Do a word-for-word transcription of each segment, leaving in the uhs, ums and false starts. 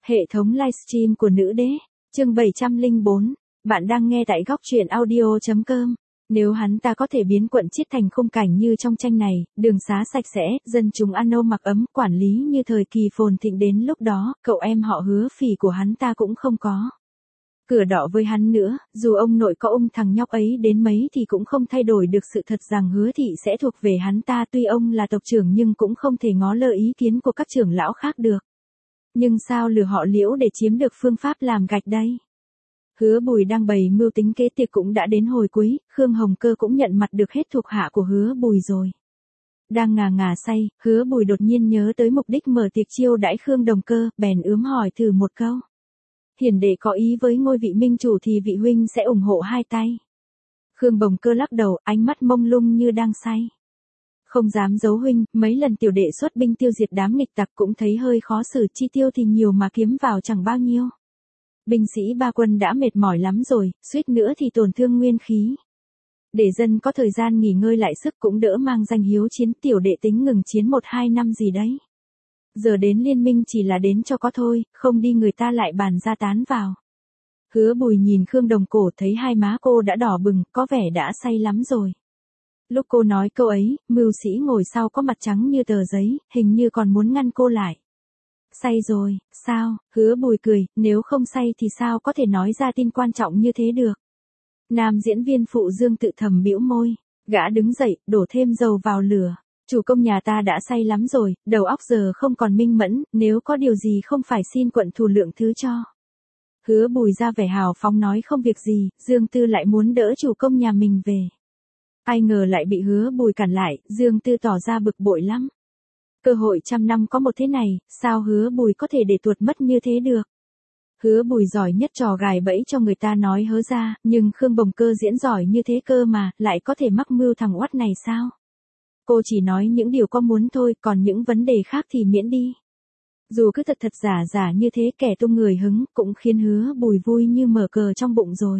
Hệ thống livestream của nữ đế, chương bảy trăm lẻ bốn, bạn đang nghe tại góc truyện audio.com. Nếu hắn ta có thể biến quận Chiết thành khung cảnh như trong tranh này, đường xá sạch sẽ, dân chúng ăn âu mặc ấm, quản lý như thời kỳ phồn thịnh đến lúc đó, cậu em họ Hứa Phỉ của hắn ta cũng không có cửa đỏ với hắn nữa, dù ông nội có ung thằng nhóc ấy đến mấy thì cũng không thay đổi được sự thật rằng Hứa thị sẽ thuộc về hắn ta, tuy ông là tộc trưởng nhưng cũng không thể ngó lơ ý kiến của các trưởng lão khác được. Nhưng sao lừa họ Liễu để chiếm được phương pháp làm gạch đây? Hứa Bùi đang bày mưu tính kế tiệc cũng đã đến hồi cuối, Khương Hồng Cơ cũng nhận mặt được hết thuộc hạ của Hứa Bùi rồi. Đang ngà ngà say, Hứa Bùi đột nhiên nhớ tới mục đích mở tiệc chiêu đãi Khương Đồng Cơ, bèn ướm hỏi thử một câu. Hiền đệ có ý với ngôi vị minh chủ thì vị huynh sẽ ủng hộ hai tay. Khương Bồng Cơ lắc đầu, ánh mắt mông lung như đang say. Không dám giấu huynh, mấy lần tiểu đệ xuất binh tiêu diệt đám nghịch tặc cũng thấy hơi khó xử, chi tiêu thì nhiều mà kiếm vào chẳng bao nhiêu. Binh sĩ ba quân đã mệt mỏi lắm rồi, suýt nữa thì tổn thương nguyên khí. Để dân có thời gian nghỉ ngơi lại sức cũng đỡ mang danh hiếu chiến, tiểu đệ tính ngừng chiến một hai năm gì đấy. Giờ đến liên minh chỉ là đến cho có thôi, không đi người ta lại bàn ra tán vào. Hứa Bùi nhìn Khương Đồng Cổ thấy hai má cô đã đỏ bừng, có vẻ đã say lắm rồi. Lúc cô nói câu ấy, mưu sĩ ngồi sau có mặt trắng như tờ giấy, hình như còn muốn ngăn cô lại. Say rồi, sao? Hứa Bùi cười, nếu không say thì sao có thể nói ra tin quan trọng như thế được. Nam diễn viên phụ Dương tự thầm bĩu môi, gã đứng dậy, đổ thêm dầu vào lửa. Chủ công nhà ta đã say lắm rồi, đầu óc giờ không còn minh mẫn, nếu có điều gì không phải xin quận thủ lượng thứ cho. Hứa Bùi ra vẻ hào phóng nói không việc gì, Dương Tư lại muốn đỡ chủ công nhà mình về. Ai ngờ lại bị Hứa Bùi cản lại, Dương Tư tỏ ra bực bội lắm. Cơ hội trăm năm có một thế này, sao Hứa Bùi có thể để tuột mất như thế được? Hứa Bùi giỏi nhất trò gài bẫy cho người ta nói hớ ra, nhưng Khương Bồng Cơ diễn giỏi như thế cơ mà, lại có thể mắc mưu thằng oắt này sao? Cô chỉ nói những điều có muốn thôi, còn những vấn đề khác thì miễn đi. Dù cứ thật thật giả giả như thế, kẻ tung người hứng cũng khiến Hứa Bùi vui như mở cờ trong bụng rồi.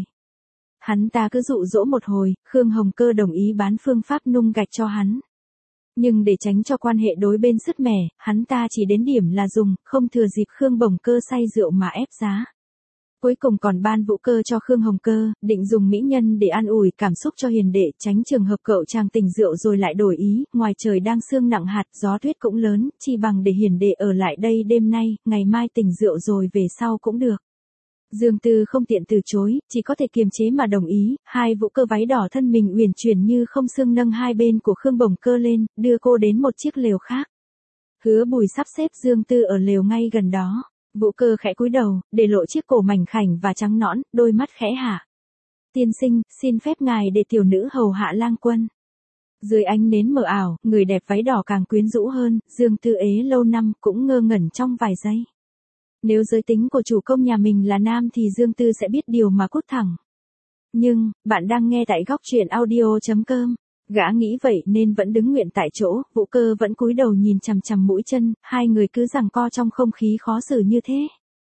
Hắn ta cứ dụ dỗ một hồi, Khương Hồng Cơ đồng ý bán phương pháp nung gạch cho hắn. Nhưng để tránh cho quan hệ đối bên sứt mẻ, hắn ta chỉ đến điểm là dùng, không thừa dịp Khương Bồng Cơ say rượu mà ép giá. Cuối cùng còn ban vũ cơ cho Khương Hồng Cơ, định dùng mỹ nhân để an ủi cảm xúc cho hiền đệ, tránh trường hợp cậu chàng tỉnh rượu rồi lại đổi ý, ngoài trời đang sương nặng hạt, gió tuyết cũng lớn, chi bằng để hiền đệ ở lại đây đêm nay, ngày mai tỉnh rượu rồi về sau cũng được. Dương Tư không tiện từ chối, chỉ có thể kiềm chế mà đồng ý, hai vũ cơ váy đỏ thân mình uyển chuyển như không xương nâng hai bên của Khương Bồng Cơ lên, đưa cô đến một chiếc lều khác. Hứa Bùi sắp xếp Dương Tư ở lều ngay gần đó. Vũ Cơ khẽ cúi đầu, để lộ chiếc cổ mảnh khảnh và trắng nõn, đôi mắt khẽ hạ. Tiên sinh, xin phép ngài để tiểu nữ hầu hạ lang quân. Dưới ánh nến mờ ảo, người đẹp váy đỏ càng quyến rũ hơn, Dương Tư ế lâu năm cũng ngơ ngẩn trong vài giây. Nếu giới tính của chủ công nhà mình là nam thì Dương Tư sẽ biết điều mà cút thẳng. Nhưng, bạn đang nghe tại góc truyện audio.com. Gã nghĩ vậy nên vẫn đứng nguyện tại chỗ, Vũ Cơ vẫn cúi đầu nhìn chằm chằm mũi chân, hai người cứ giằng co trong không khí khó xử như thế.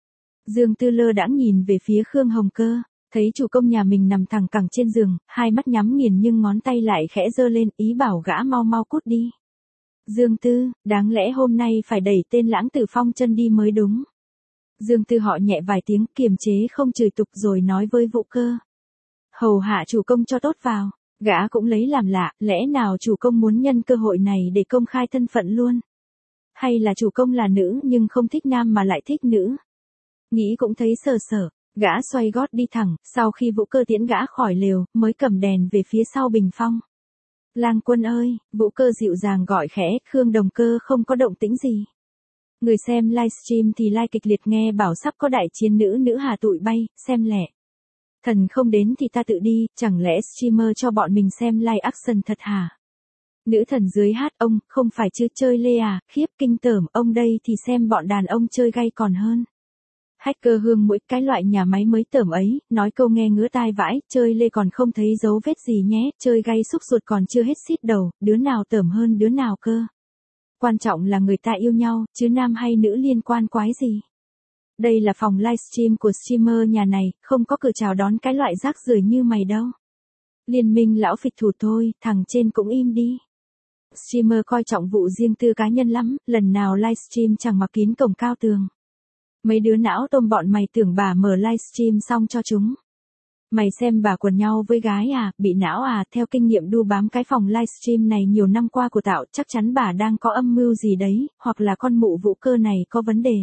Dương Tư lơ đãng nhìn về phía Khương Hồng Cơ, thấy chủ công nhà mình nằm thẳng cẳng trên giường, hai mắt nhắm nghiền nhưng ngón tay lại khẽ giơ lên, ý bảo gã mau mau cút đi. Dương Tư, đáng lẽ hôm nay phải đẩy tên Lãng Tử Phong chân đi mới đúng. Dương Tư họ nhẹ vài tiếng, kiềm chế không chửi tục rồi nói với Vũ Cơ. Hầu hạ chủ công cho tốt vào. Gã cũng lấy làm lạ, lẽ nào chủ công muốn nhân cơ hội này để công khai thân phận luôn? Hay là chủ công là nữ nhưng không thích nam mà lại thích nữ? Nghĩ cũng thấy sờ sờ, gã xoay gót đi thẳng, sau khi Vũ Cơ tiễn gã khỏi lều, mới cầm đèn về phía sau bình phong. Lang quân ơi, Vũ Cơ dịu dàng gọi khẽ, Khương Đồng Cơ không có động tĩnh gì. Người xem livestream thì like kịch liệt, nghe bảo sắp có đại chiến nữ nữ hà tụi bay, xem lẹ. Thần không đến thì ta tự đi, chẳng lẽ streamer cho bọn mình xem live action thật hả? Nữ thần dưới hát, ông, không phải chứ chơi lê à, khiếp kinh tởm, ông đây thì xem bọn đàn ông chơi gay còn hơn. Hacker hương mũi, cái loại nhà máy mới tởm ấy, nói câu nghe ngứa tai vãi, chơi lê còn không thấy dấu vết gì nhé, chơi gay xúc ruột còn chưa hết xít đầu, đứa nào tởm hơn đứa nào cơ. Quan trọng là người ta yêu nhau, chứ nam hay nữ liên quan quái gì. Đây là phòng livestream của streamer nhà này, không có cửa chào đón cái loại rác rưởi như mày đâu. Liên minh lão phịch thủ thôi, thằng trên cũng im đi. Streamer coi trọng vụ riêng tư cá nhân lắm, lần nào livestream chẳng mặc kín cổng cao tường. Mấy đứa não tôm bọn mày tưởng bà mở livestream xong cho chúng. Mày xem bà quần nhau với gái à, bị não à, theo kinh nghiệm đu bám cái phòng livestream này nhiều năm qua của Tạo, chắc chắn bà đang có âm mưu gì đấy, hoặc là con mụ Vũ Cơ này có vấn đề.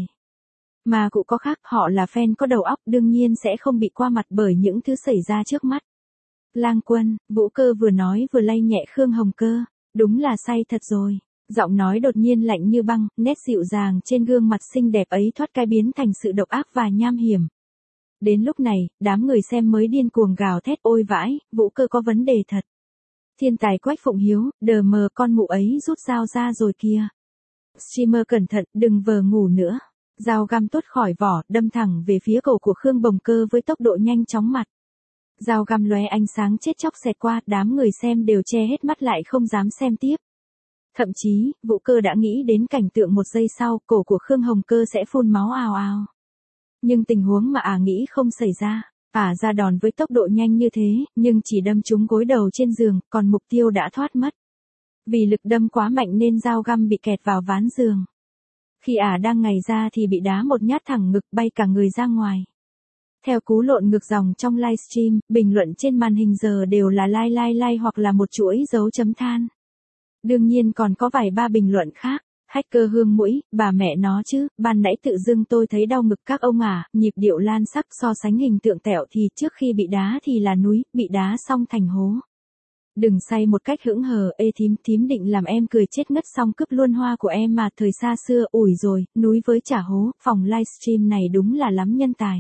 Mà cụ có khác, họ là fan có đầu óc, đương nhiên sẽ không bị qua mặt bởi những thứ xảy ra trước mắt. Lang Quân, Vũ Cơ vừa nói vừa lay nhẹ Khương Hồng Cơ, đúng là say thật rồi. Giọng nói đột nhiên lạnh như băng, nét dịu dàng trên gương mặt xinh đẹp ấy thoát cái biến thành sự độc ác và nham hiểm. Đến lúc này, đám người xem mới điên cuồng gào thét ôi vãi, Vũ Cơ có vấn đề thật. Thiên tài Quách Phụng Hiếu, đờ mờ con mụ ấy rút dao ra rồi kìa. Streamer cẩn thận, đừng vờ ngủ nữa. Dao găm tuốt khỏi vỏ, đâm thẳng về phía cổ của Khương Bồng Cơ với tốc độ nhanh chóng mặt. Dao găm lóe ánh sáng chết chóc xẹt qua, đám người xem đều che hết mắt lại không dám xem tiếp. Thậm chí, Vũ Cơ đã nghĩ đến cảnh tượng một giây sau, cổ của Khương Hồng Cơ sẽ phun máu ào ào. Nhưng tình huống mà ả à nghĩ không xảy ra. Ả à ra đòn với tốc độ nhanh như thế, nhưng chỉ đâm trúng gối đầu trên giường, còn mục tiêu đã thoát mất. Vì lực đâm quá mạnh nên dao găm bị kẹt vào ván giường. Khi ả à đang ngày ra thì bị đá một nhát thẳng ngực, bay cả người ra ngoài. Theo cú lộn ngược dòng trong livestream, bình luận trên màn hình giờ đều là like like like hoặc là một chuỗi dấu chấm than. Đương nhiên còn có vài ba bình luận khác. Hacker hương mũi, bà mẹ nó chứ, ban nãy tự dưng tôi thấy đau ngực các ông à, nhịp điệu lan sắc so sánh hình tượng tẹo thì trước khi bị đá thì là núi, bị đá xong thành hố. Đừng say một cách hững hờ, ê thím, thím định làm em cười chết ngất xong cướp luôn hoa của em mà thời xa xưa, ủi rồi, núi với chả hố, phòng livestream này đúng là lắm nhân tài.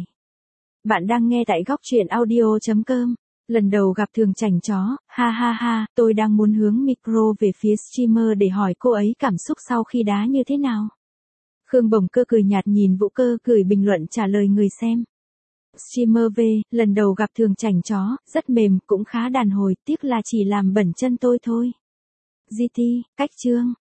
Bạn đang nghe tại góc truyện audio chấm com. Lần đầu gặp Thường Chảnh Chó, ha ha ha, tôi đang muốn hướng micro về phía streamer để hỏi cô ấy cảm xúc sau khi đá như thế nào. Khương Bồng Cơ cười nhạt nhìn Vũ Cơ gửi bình luận trả lời người xem. Streamer V, lần đầu gặp Thường Chảnh Chó, rất mềm, cũng khá đàn hồi, tiếc là chỉ làm bẩn chân tôi thôi. giê tê, cách chương.